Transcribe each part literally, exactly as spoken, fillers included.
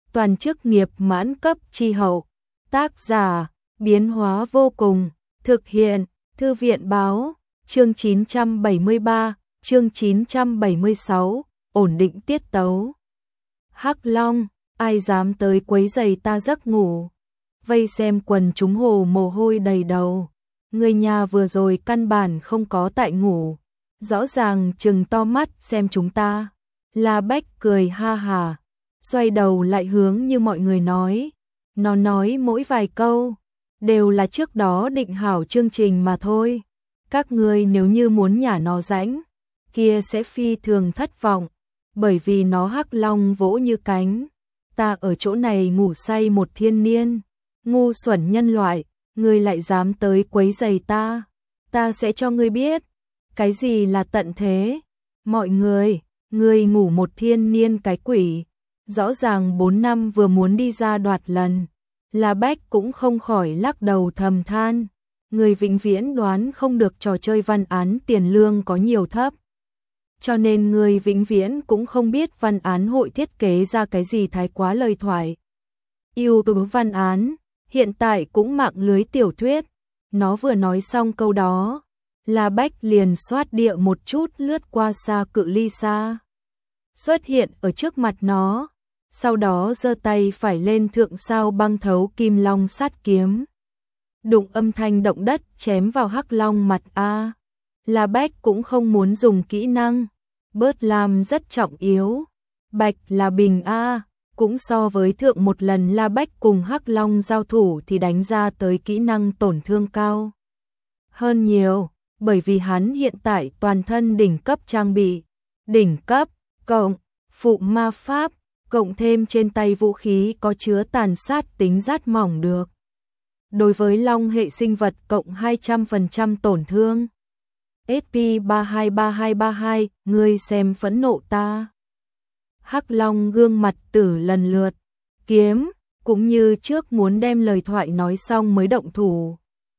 toàn chức nghiệp mãn cấp chi hậu. Tác giả, biến hóa vô cùng, thực hiện, Thư viện báo, chương chín trăm bảy mươi ba, chương chín trăm bảy mươi sáu, ổn định tiết tấu. Hắc Long, ai dám tới quấy giày ta giấc ngủ. Vây xem quần chúng hồ mồ hôi đầy đầu. Người nhà vừa rồi căn bản không có tại ngủ. Rõ ràng trừng to mắt xem chúng ta. La Bách cười ha hà, xoay đầu lại hướng như mọi người nói. Nó nói mỗi vài câu, đều là trước đó định hảo chương trình mà thôi. Các ngươi nếu như muốn nhả nó rãnh, kia sẽ phi thường thất vọng, bởi vì nó hắc long vỗ như cánh. Ta ở chỗ này ngủ say một thiên niên, ngu xuẩn nhân loại, ngươi lại dám tới quấy giày ta, ta sẽ cho ngươi biết, cái gì là tận thế. Mọi người, ngươi ngủ một thiên niên cái quỷ, rõ ràng bốn năm vừa muốn đi ra đoạt lần. La Bách cũng không khỏi lắc đầu thầm than, người vĩnh viễn đoán không được trò chơi văn án tiền lương có nhiều thấp. Cho nên người vĩnh viễn cũng không biết văn án hội thiết kế ra cái gì thái quá lời thoại. Yêu đối văn án, hiện tại cũng mạng lưới tiểu thuyết. Nó vừa nói xong câu đó, La Bách liền xoát địa một chút lướt qua xa cự ly xa, xuất hiện ở trước mặt nó. Sau đó giơ tay phải lên thượng sao băng thấu kim long sát kiếm. Đụng âm thanh động đất chém vào hắc long mặt a. La Bách cũng không muốn dùng kỹ năng, bớt làm rất trọng yếu. Bạch là bình a, cũng so với thượng một lần La Bách cùng hắc long giao thủ thì đánh ra tới kỹ năng tổn thương cao hơn nhiều, bởi vì hắn hiện tại toàn thân đỉnh cấp trang bị, đỉnh cấp cộng phụ ma pháp, cộng thêm trên tay vũ khí có chứa tàn sát tính rát mỏng được. Đối với long hệ sinh vật cộng hai trăm phần trăm tổn thương. ét pê ba hai ba hai ba hai, ngươi xem phẫn nộ ta. Hắc long gương mặt tử lần lượt, kiếm, cũng như trước muốn đem lời thoại nói xong mới động thủ.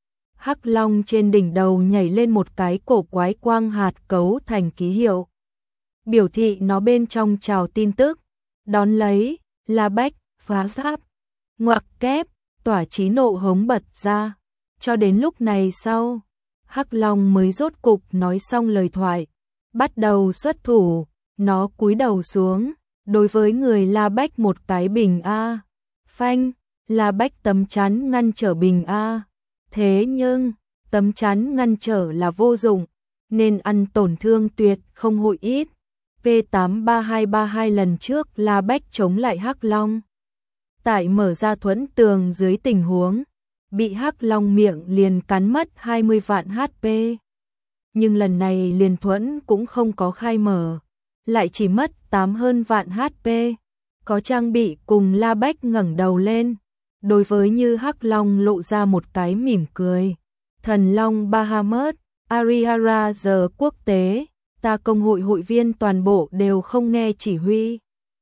Hắc long trên đỉnh đầu nhảy lên một cái cổ quái quang hạt cấu thành ký hiệu, biểu thị nó bên trong trào tin tức. Đón lấy, La Bách, phá giáp, ngoặc kép, tỏa chí nộ hống bật ra. Cho đến lúc này sau, Hắc Long mới rốt cục nói xong lời thoại, bắt đầu xuất thủ. Nó cúi đầu xuống, đối với người La Bách một cái bình A. Phanh, La Bách tấm chắn ngăn trở bình A. Thế nhưng, tấm chắn ngăn trở là vô dụng, nên ăn tổn thương tuyệt không hội ít. P tám ba hai ba hai lần trước La Bách chống lại Hắc Long. Tại mở ra thuẫn tường dưới tình huống, bị Hắc Long miệng liền cắn mất hai mươi vạn hát pê. Nhưng lần này liền thuẫn cũng không có khai mở, lại chỉ mất tám hơn vạn hát pê. Có trang bị cùng La Bách ngẩng đầu lên, đối với như Hắc Long lộ ra một cái mỉm cười. Thần Long Bahamut, Arihara giờ quốc tế. Ta công hội hội viên toàn bộ đều không nghe chỉ huy.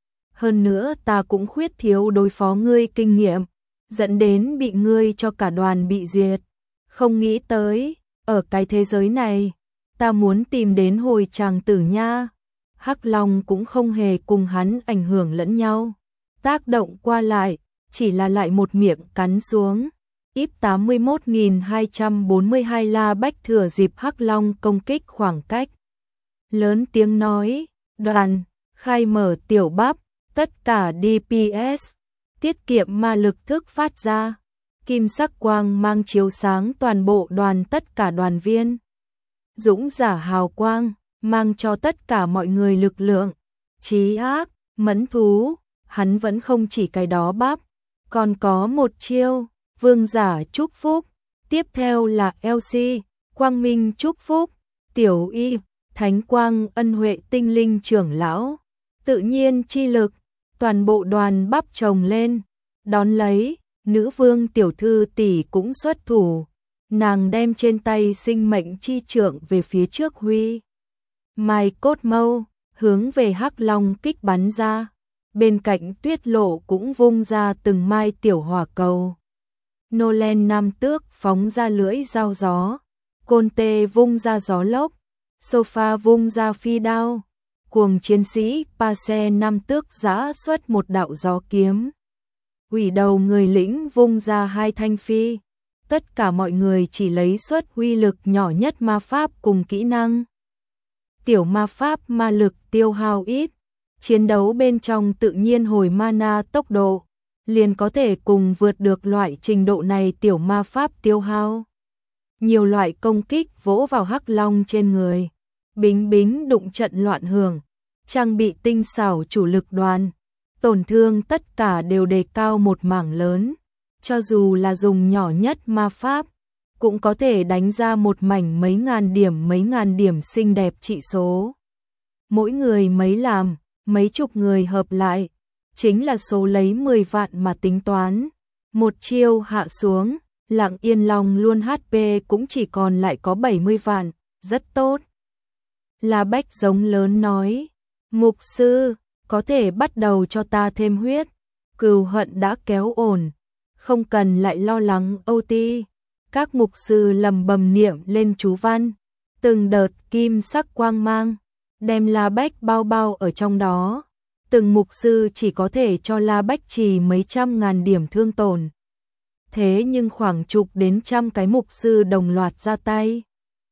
Hơn nữa ta cũng khuyết thiếu đối phó ngươi kinh nghiệm, dẫn đến bị ngươi cho cả đoàn bị diệt. Không nghĩ tới, ở cái thế giới này, ta muốn tìm đến hồi chàng tử nha. Hắc Long cũng không hề cùng hắn ảnh hưởng lẫn nhau, tác động qua lại, chỉ là lại một miệng cắn xuống. Íp tám mươi mốt nghìn hai trăm bốn mươi hai La Bách thừa dịp Hắc Long công kích khoảng cách, lớn tiếng nói, đoàn, khai mở tiểu bắp, tất cả đê pê ét, tiết kiệm ma lực thức phát ra, kim sắc quang mang chiếu sáng toàn bộ đoàn tất cả đoàn viên. Dũng giả hào quang, mang cho tất cả mọi người lực lượng, trí ác, mẫn thú, hắn vẫn không chỉ cái đó bắp, còn có một chiêu, vương giả chúc phúc, tiếp theo là lờ xê, quang minh chúc phúc, tiểu y, thánh quang ân huệ tinh linh trưởng lão, tự nhiên chi lực, toàn bộ đoàn bắp chồng lên. Đón lấy, nữ vương tiểu thư tỷ cũng xuất thủ, nàng đem trên tay sinh mệnh chi trượng về phía trước huy. Mai cốt mâu, hướng về Hắc Long kích bắn ra, bên cạnh Tuyết Lộ cũng vung ra từng mai tiểu hỏa cầu. Nolen Nam Tước phóng ra lưỡi dao gió, Côn Tê vung ra gió lốc, Sofa vung ra phi đao, cuồng chiến sĩ Pase Nam Tước giã xuất một đạo gió kiếm. Quỷ đầu người lĩnh vung ra hai thanh phi. Tất cả mọi người chỉ lấy xuất uy lực nhỏ nhất ma pháp cùng kỹ năng. Tiểu ma pháp ma lực tiêu hao ít, chiến đấu bên trong tự nhiên hồi mana tốc độ, liền có thể cùng vượt được loại trình độ này tiểu ma pháp tiêu hao. Nhiều loại công kích vỗ vào hắc long trên người, bính bính đụng trận loạn hưởng, trang bị tinh xảo chủ lực đoàn, tổn thương tất cả đều đề cao một mảng lớn, cho dù là dùng nhỏ nhất ma pháp, cũng có thể đánh ra một mảnh mấy ngàn điểm mấy ngàn điểm xinh đẹp trị số. Mỗi người mấy làm, mấy chục người hợp lại, chính là số lấy mười vạn mà tính toán. Một chiêu hạ xuống, Lặng Yên Long luôn hát pê cũng chỉ còn lại có bảy mươi vạn, rất tốt. La Bách giống lớn nói, mục sư, có thể bắt đầu cho ta thêm huyết, cừu hận đã kéo ổn, không cần lại lo lắng ô tê. Các mục sư lầm bầm niệm lên chú văn, từng đợt kim sắc quang mang, đem La Bách bao bao ở trong đó. Từng mục sư chỉ có thể cho La Bách trì mấy trăm ngàn điểm thương tổn. Thế nhưng khoảng chục đến trăm cái mục sư đồng loạt ra tay.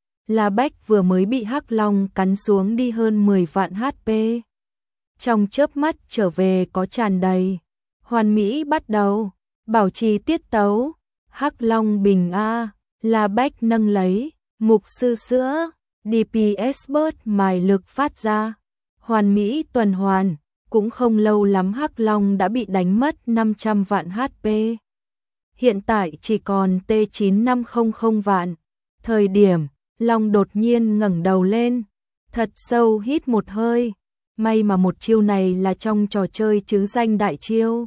La Bách vừa mới bị hắc long cắn xuống đi hơn mười vạn hát pê. Trong chớp mắt trở về có tràn đầy. Hoàn mỹ bắt đầu, bảo trì tiết tấu. Hắc long bình A, La Bách nâng lấy, mục sư sữa, đê pê ét bớt mài lực phát ra. Hoàn mỹ tuần hoàn, cũng không lâu lắm hắc long đã bị đánh mất năm trăm vạn hát pê. Hiện tại chỉ còn T chín năm không không vạn. Thời điểm, long đột nhiên ngẩng đầu lên, thật sâu hít một hơi. May mà một chiêu này là trong trò chơi chứ danh đại chiêu.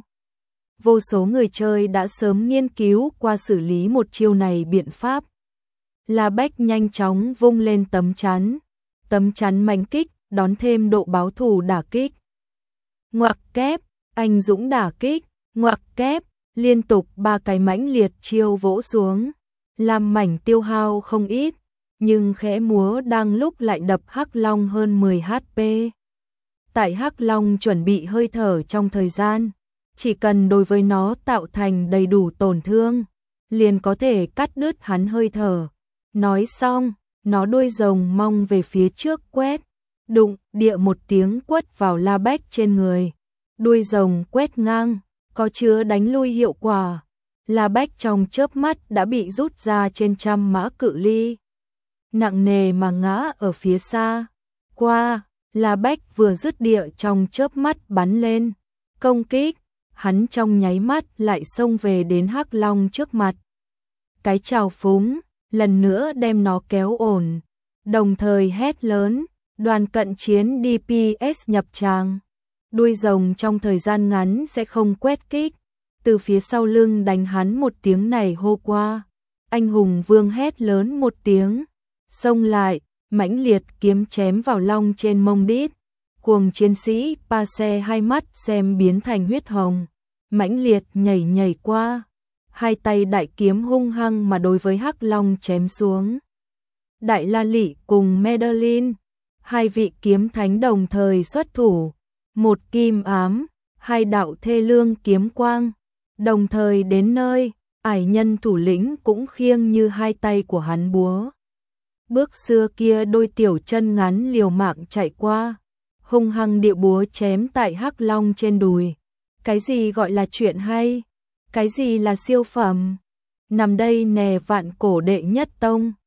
Vô số người chơi đã sớm nghiên cứu qua xử lý một chiêu này biện pháp. La Bách nhanh chóng vung lên tấm chắn. Tấm chắn mãnh kích, đón thêm độ báo thù đả kích. Ngoặc kép, anh dũng đả kích, ngoặc kép, liên tục ba cái mãnh liệt chiêu vỗ xuống. Làm mảnh tiêu hao không ít, nhưng khẽ múa đang lúc lại đập hắc long hơn mười hát pê. Tại hắc long chuẩn bị hơi thở trong thời gian, chỉ cần đối với nó tạo thành đầy đủ tổn thương, liền có thể cắt đứt hắn hơi thở. Nói xong, nó đuôi rồng mong về phía trước quét, đụng địa một tiếng quất vào La Bách trên người. Đuôi rồng quét ngang, có chứa đánh lui hiệu quả. La Bách trong chớp mắt đã bị rút ra trên trăm mã cự ly, nặng nề mà ngã ở phía xa. Qua, La Bách vừa dứt địa trong chớp mắt bắn lên, công kích. Hắn trong nháy mắt lại xông về đến hắc long trước mặt. Cái trào phúng, lần nữa đem nó kéo ổn, đồng thời hét lớn, đoàn cận chiến đê pê ét nhập tràng. Đuôi rồng trong thời gian ngắn sẽ không quét kích, từ phía sau lưng đánh hắn một tiếng này hô qua. Anh hùng vương hét lớn một tiếng, xông lại, mãnh liệt kiếm chém vào long trên mông đít. Cuồng chiến sĩ pa xe hai mắt xem biến thành huyết hồng, mãnh liệt nhảy nhảy qua, hai tay đại kiếm hung hăng mà đối với hắc long chém xuống. Đại La Lị cùng Madeline, hai vị kiếm thánh đồng thời xuất thủ, một kim ám, hai đạo thê lương kiếm quang, đồng thời đến nơi, ải nhân thủ lĩnh cũng khiêng như hai tay của hắn búa. Bước xưa kia đôi tiểu chân ngắn liều mạng chạy qua, hung hăng địa búa chém tại hắc long trên đùi. Cái gì gọi là chuyện hay? Cái gì là siêu phẩm? Nằm đây nè vạn cổ đệ nhất tông.